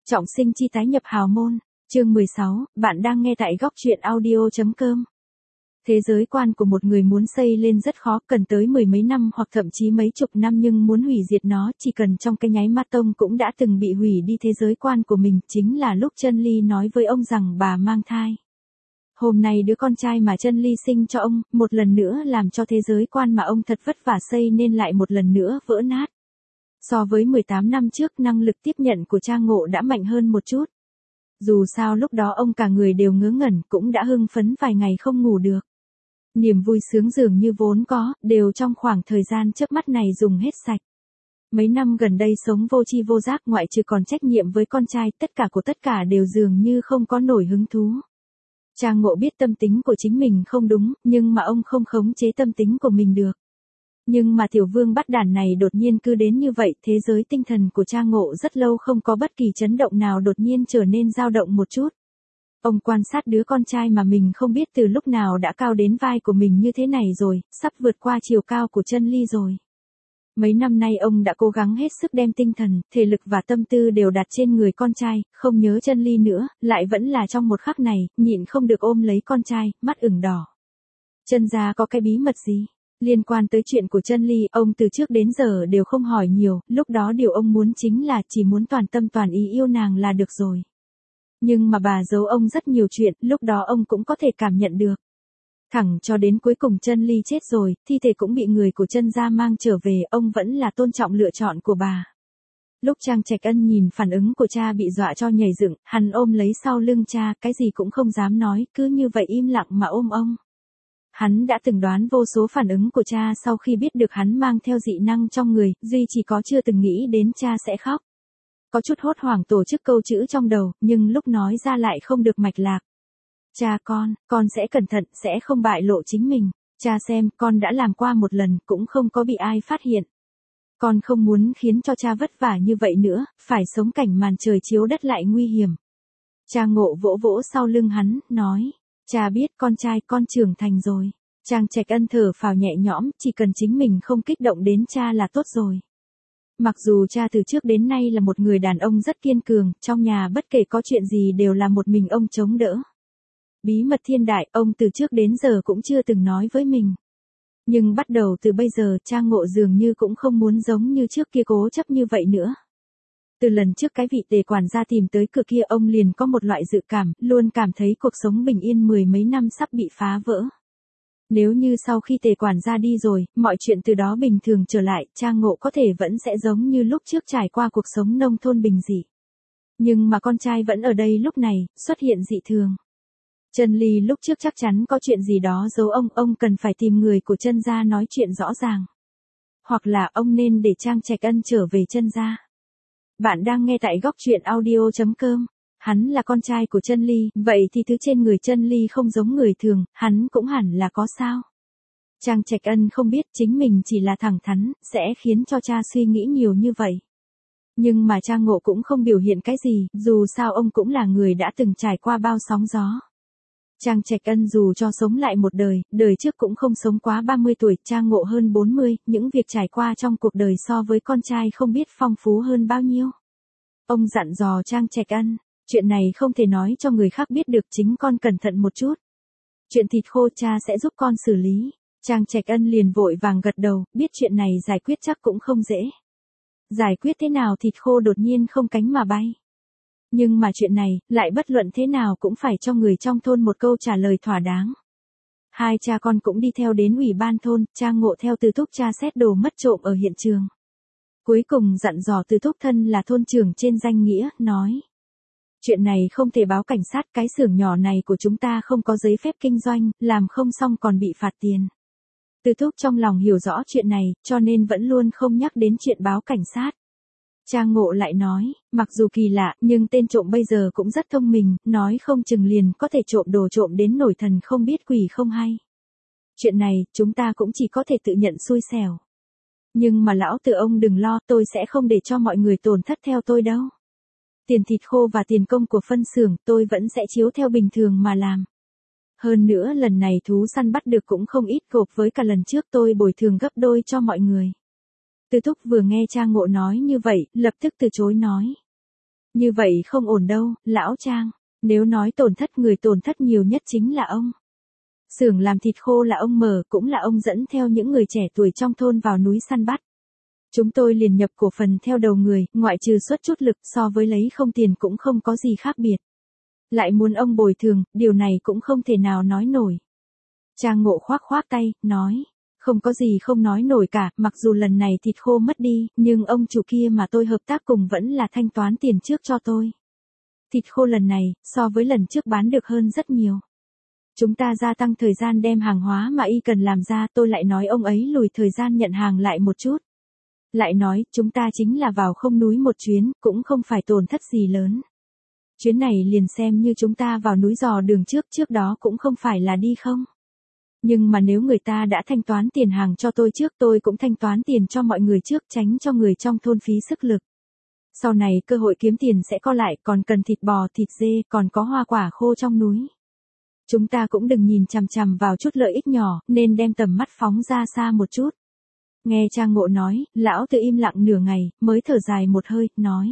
Trọng sinh chi tái nhập hào môn, chương 16, bạn đang nghe tại góc truyện audio.com. Thế giới quan của một người muốn xây lên rất khó, cần tới mười mấy năm hoặc thậm chí mấy chục năm, nhưng muốn hủy diệt nó chỉ cần trong cái nháy mắt. Ông cũng đã từng bị hủy đi thế giới quan của mình, chính là lúc Chân Ly nói với ông rằng bà mang thai. Hôm nay đứa con trai mà Chân Ly sinh cho ông, một lần nữa làm cho thế giới quan mà ông thật vất vả xây nên lại một lần nữa vỡ nát. So với 18 năm trước, năng lực tiếp nhận của Cha Ngộ đã mạnh hơn một chút. Dù sao lúc đó ông cả người đều ngớ ngẩn, cũng đã hưng phấn vài ngày không ngủ được. Niềm vui sướng dường như vốn có, đều trong khoảng thời gian chớp mắt này dùng hết sạch. Mấy năm gần đây sống vô tri vô giác, ngoại trừ còn trách nhiệm với con trai, tất cả đều dường như không có nổi hứng thú. Cha Ngộ biết tâm tính của chính mình không đúng, nhưng mà ông không khống chế tâm tính của mình được. Nhưng mà tiểu vương bắt đản này đột nhiên cứ đến như vậy, thế giới tinh thần của Cha Ngộ rất lâu không có bất kỳ chấn động nào đột nhiên trở nên dao động một chút. Ông quan sát đứa con trai mà mình không biết từ lúc nào đã cao đến vai của mình như thế này rồi, sắp vượt qua chiều cao của Chân Ly rồi. Mấy năm nay ông đã cố gắng hết sức đem tinh thần, thể lực và tâm tư đều đặt trên người con trai, không nhớ Chân Ly nữa, lại vẫn là trong một khắc này, nhịn không được ôm lấy con trai, mắt ửng đỏ. Chân gia có cái bí mật gì? Liên quan tới chuyện của Chân Ly, ông từ trước đến giờ đều không hỏi nhiều, lúc đó điều ông muốn chính là chỉ muốn toàn tâm toàn ý yêu nàng là được rồi. Nhưng mà bà giấu ông rất nhiều chuyện, lúc đó ông cũng có thể cảm nhận được. Thẳng cho đến cuối cùng Chân Ly chết rồi, thi thể cũng bị người của Chân gia mang trở về, ông vẫn là tôn trọng lựa chọn của bà. Lúc Trang Trạch Ân nhìn phản ứng của cha bị dọa cho nhảy dựng, hắn ôm lấy sau lưng cha, cái gì cũng không dám nói, cứ như vậy im lặng mà ôm ông. Hắn đã từng đoán vô số phản ứng của cha sau khi biết được hắn mang theo dị năng trong người, duy chỉ có chưa từng nghĩ đến cha sẽ khóc. Có chút hốt hoảng tổ chức câu chữ trong đầu, nhưng lúc nói ra lại không được mạch lạc. Cha con sẽ cẩn thận, sẽ không bại lộ chính mình. Cha xem, con đã làm qua một lần, cũng không có bị ai phát hiện. Con không muốn khiến cho cha vất vả như vậy nữa, phải sống cảnh màn trời chiếu đất lại nguy hiểm. Cha Ngộ vỗ vỗ sau lưng hắn, nói. Cha biết con trai con trưởng thành rồi. Trang Trạch Ân thở phào nhẹ nhõm, chỉ cần chính mình không kích động đến cha là tốt rồi. Mặc dù cha từ trước đến nay là một người đàn ông rất kiên cường, trong nhà bất kể có chuyện gì đều là một mình ông chống đỡ. Bí mật thiên đại, ông từ trước đến giờ cũng chưa từng nói với mình. Nhưng bắt đầu từ bây giờ, Cha Ngộ dường như cũng không muốn giống như trước kia cố chấp như vậy nữa. Từ lần trước cái vị tề quản gia tìm tới cửa kia, ông liền có một loại dự cảm, luôn cảm thấy cuộc sống bình yên mười mấy năm sắp bị phá vỡ. Nếu như sau khi tề quản gia đi rồi, mọi chuyện từ đó bình thường trở lại, Cha Ngộ có thể vẫn sẽ giống như lúc trước trải qua cuộc sống nông thôn bình dị. Nhưng mà con trai vẫn ở đây lúc này, xuất hiện dị thường. Chân Ly lúc trước chắc chắn có chuyện gì đó giấu ông cần phải tìm người của Chân gia nói chuyện rõ ràng. Hoặc là ông nên để Trang Trạch Ân trở về Chân gia. Bạn đang nghe tại góc truyện audio.com. Hắn là con trai của Chân Ly, vậy thì thứ trên người Chân Ly không giống người thường, hắn cũng hẳn là có sao. Trang Trạch Ân không biết chính mình chỉ là thẳng thắn, sẽ khiến cho cha suy nghĩ nhiều như vậy. Nhưng mà Cha Ngộ cũng không biểu hiện cái gì, dù sao ông cũng là người đã từng trải qua bao sóng gió. Trang Trạch Ân dù cho sống lại một đời trước cũng không sống quá 30 tuổi, Cha Ngộ hơn 40, những việc trải qua trong cuộc đời so với con trai không biết phong phú hơn bao nhiêu. Ông dặn dò Trang Trạch Ân, chuyện này không thể nói cho người khác biết được, chính con cẩn thận một chút. Chuyện thịt khô cha sẽ giúp con xử lý. Trang Trạch Ân liền vội vàng gật đầu, biết chuyện này giải quyết chắc cũng không dễ. Giải quyết thế nào thịt khô đột nhiên không cánh mà bay. Nhưng mà chuyện này, lại bất luận thế nào cũng phải cho người trong thôn một câu trả lời thỏa đáng. Hai cha con cũng đi theo đến ủy ban thôn, Cha Ngộ theo Từ Thúc tra xét đồ mất trộm ở hiện trường. Cuối cùng dặn dò Từ Thúc thân là thôn trưởng trên danh nghĩa, nói. Chuyện này không thể báo cảnh sát, cái xưởng nhỏ này của chúng ta không có giấy phép kinh doanh, làm không xong còn bị phạt tiền. Từ Thúc trong lòng hiểu rõ chuyện này, cho nên vẫn luôn không nhắc đến chuyện báo cảnh sát. Cha Ngộ lại nói, mặc dù kỳ lạ, nhưng tên trộm bây giờ cũng rất thông minh, nói không chừng liền có thể trộm đồ trộm đến nổi thần không biết quỷ không hay. Chuyện này, chúng ta cũng chỉ có thể tự nhận xui xẻo. Nhưng mà lão Từ ông đừng lo, tôi sẽ không để cho mọi người tổn thất theo tôi đâu. Tiền thịt khô và tiền công của phân xưởng tôi vẫn sẽ chiếu theo bình thường mà làm. Hơn nữa lần này thú săn bắt được cũng không ít, gộp với cả lần trước tôi bồi thường gấp đôi cho mọi người. Từ Thúc vừa nghe Cha Ngộ nói như vậy, lập tức từ chối nói. Như vậy không ổn đâu, lão Trang. Nếu nói tổn thất, người tổn thất nhiều nhất chính là ông. Xưởng làm thịt khô là ông mở, cũng là ông dẫn theo những người trẻ tuổi trong thôn vào núi săn bắt. Chúng tôi liền nhập cổ phần theo đầu người, ngoại trừ xuất chút lực, so với lấy không tiền cũng không có gì khác biệt. Lại muốn ông bồi thường, điều này cũng không thể nào nói nổi. Trang Ngộ khoác khoác tay, nói. Không có gì không nói nổi cả, mặc dù lần này thịt khô mất đi, nhưng ông chủ kia mà tôi hợp tác cùng vẫn là thanh toán tiền trước cho tôi. Thịt khô lần này, so với lần trước bán được hơn rất nhiều. Chúng ta gia tăng thời gian đem hàng hóa mà y cần làm ra, tôi lại nói ông ấy lùi thời gian nhận hàng lại một chút. Lại nói, chúng ta chính là vào không núi một chuyến, cũng không phải tổn thất gì lớn. Chuyến này liền xem như chúng ta vào núi dò đường trước đó cũng không phải là đi không. Nhưng mà nếu người ta đã thanh toán tiền hàng cho tôi trước, tôi cũng thanh toán tiền cho mọi người trước, tránh cho người trong thôn phí sức lực. Sau này cơ hội kiếm tiền sẽ co lại, còn cần thịt bò, thịt dê, còn có hoa quả khô trong núi. Chúng ta cũng đừng nhìn chằm chằm vào chút lợi ích nhỏ, nên đem tầm mắt phóng ra xa một chút. Nghe Trang Ngộ nói, lão Từ im lặng nửa ngày, mới thở dài một hơi, nói.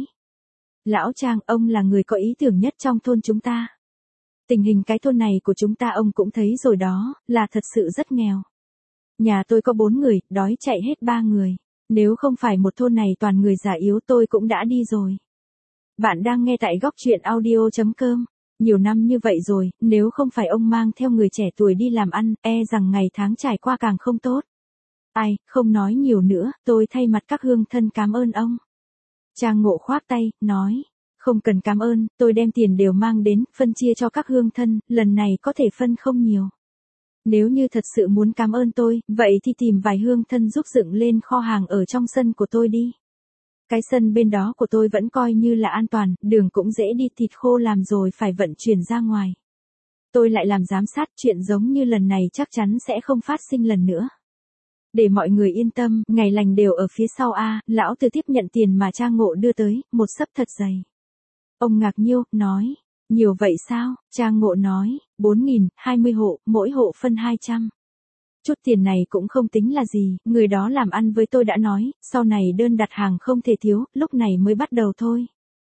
Lão Trang, ông là người có ý tưởng nhất trong thôn chúng ta. Tình hình cái thôn này của chúng ta ông cũng thấy rồi đó, là thật sự rất nghèo. Nhà tôi có 4 người, đói chạy hết 3 người. Nếu không phải một thôn này toàn người già yếu tôi cũng đã đi rồi. Bạn đang nghe tại góc truyện audio.com. Nhiều năm như vậy rồi, nếu không phải ông mang theo người trẻ tuổi đi làm ăn, rằng ngày tháng trải qua càng không tốt. Ai, không nói nhiều nữa, tôi thay mặt các hương thân cảm ơn ông. Trang Ngộ khoác tay, nói. Không cần cảm ơn, tôi đem tiền đều mang đến, phân chia cho các hương thân, lần này có thể phân không nhiều. Nếu như thật sự muốn cảm ơn tôi, vậy thì tìm vài hương thân giúp dựng lên kho hàng ở trong sân của tôi đi. Cái sân bên đó của tôi vẫn coi như là an toàn, đường cũng dễ đi, thịt khô làm rồi phải vận chuyển ra ngoài. Tôi lại làm giám sát, chuyện giống như lần này chắc chắn sẽ không phát sinh lần nữa. Để mọi người yên tâm, ngày lành đều ở phía sau lão Từ tiếp nhận tiền mà Trang Ngộ đưa tới, một xấp thật dày. Ông ngạc nhiêu, nói, nhiều vậy sao? Trang Ngộ nói, 4.000, 20 hộ, mỗi hộ phân 200. Chút tiền này cũng không tính là gì, người đó làm ăn với tôi đã nói, sau này đơn đặt hàng không thể thiếu, lúc này mới bắt đầu thôi.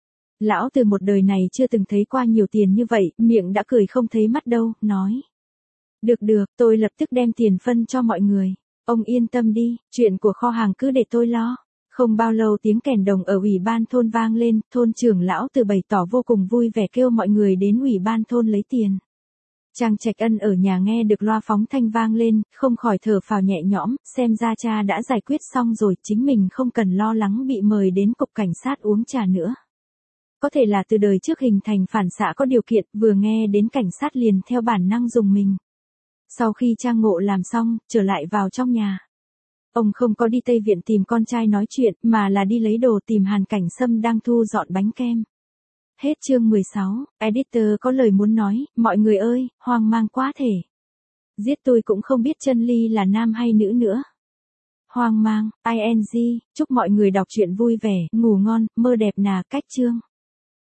Lão Từ một đời này chưa từng thấy qua nhiều tiền như vậy, miệng đã cười không thấy mắt đâu, nói. Được, tôi lập tức đem tiền phân cho mọi người. Ông yên tâm đi, chuyện của kho hàng cứ để tôi lo. Không bao lâu tiếng kèn đồng ở ủy ban thôn vang lên, thôn trưởng lão Từ bày tỏ vô cùng vui vẻ kêu mọi người đến ủy ban thôn lấy tiền. Trang Trạch Ân ở nhà nghe được loa phóng thanh vang lên, không khỏi thở phào nhẹ nhõm, xem ra cha đã giải quyết xong rồi, chính mình không cần lo lắng bị mời đến cục cảnh sát uống trà nữa. Có thể là từ đời trước hình thành phản xạ có điều kiện, vừa nghe đến cảnh sát liền theo bản năng dùng mình. Sau khi Trang Ngộ làm xong, trở lại vào trong nhà. Ông không có đi Tây Viện tìm con trai nói chuyện, mà là đi lấy đồ tìm Hàn Cảnh Sâm đang thu dọn bánh kem. Hết chương 16, editor có lời muốn nói, mọi người ơi, hoang mang quá thể. Giết tôi cũng không biết Chân Ly là nam hay nữ nữa. Hoang mang, ing, chúc mọi người đọc truyện vui vẻ, ngủ ngon, mơ đẹp nà cách chương.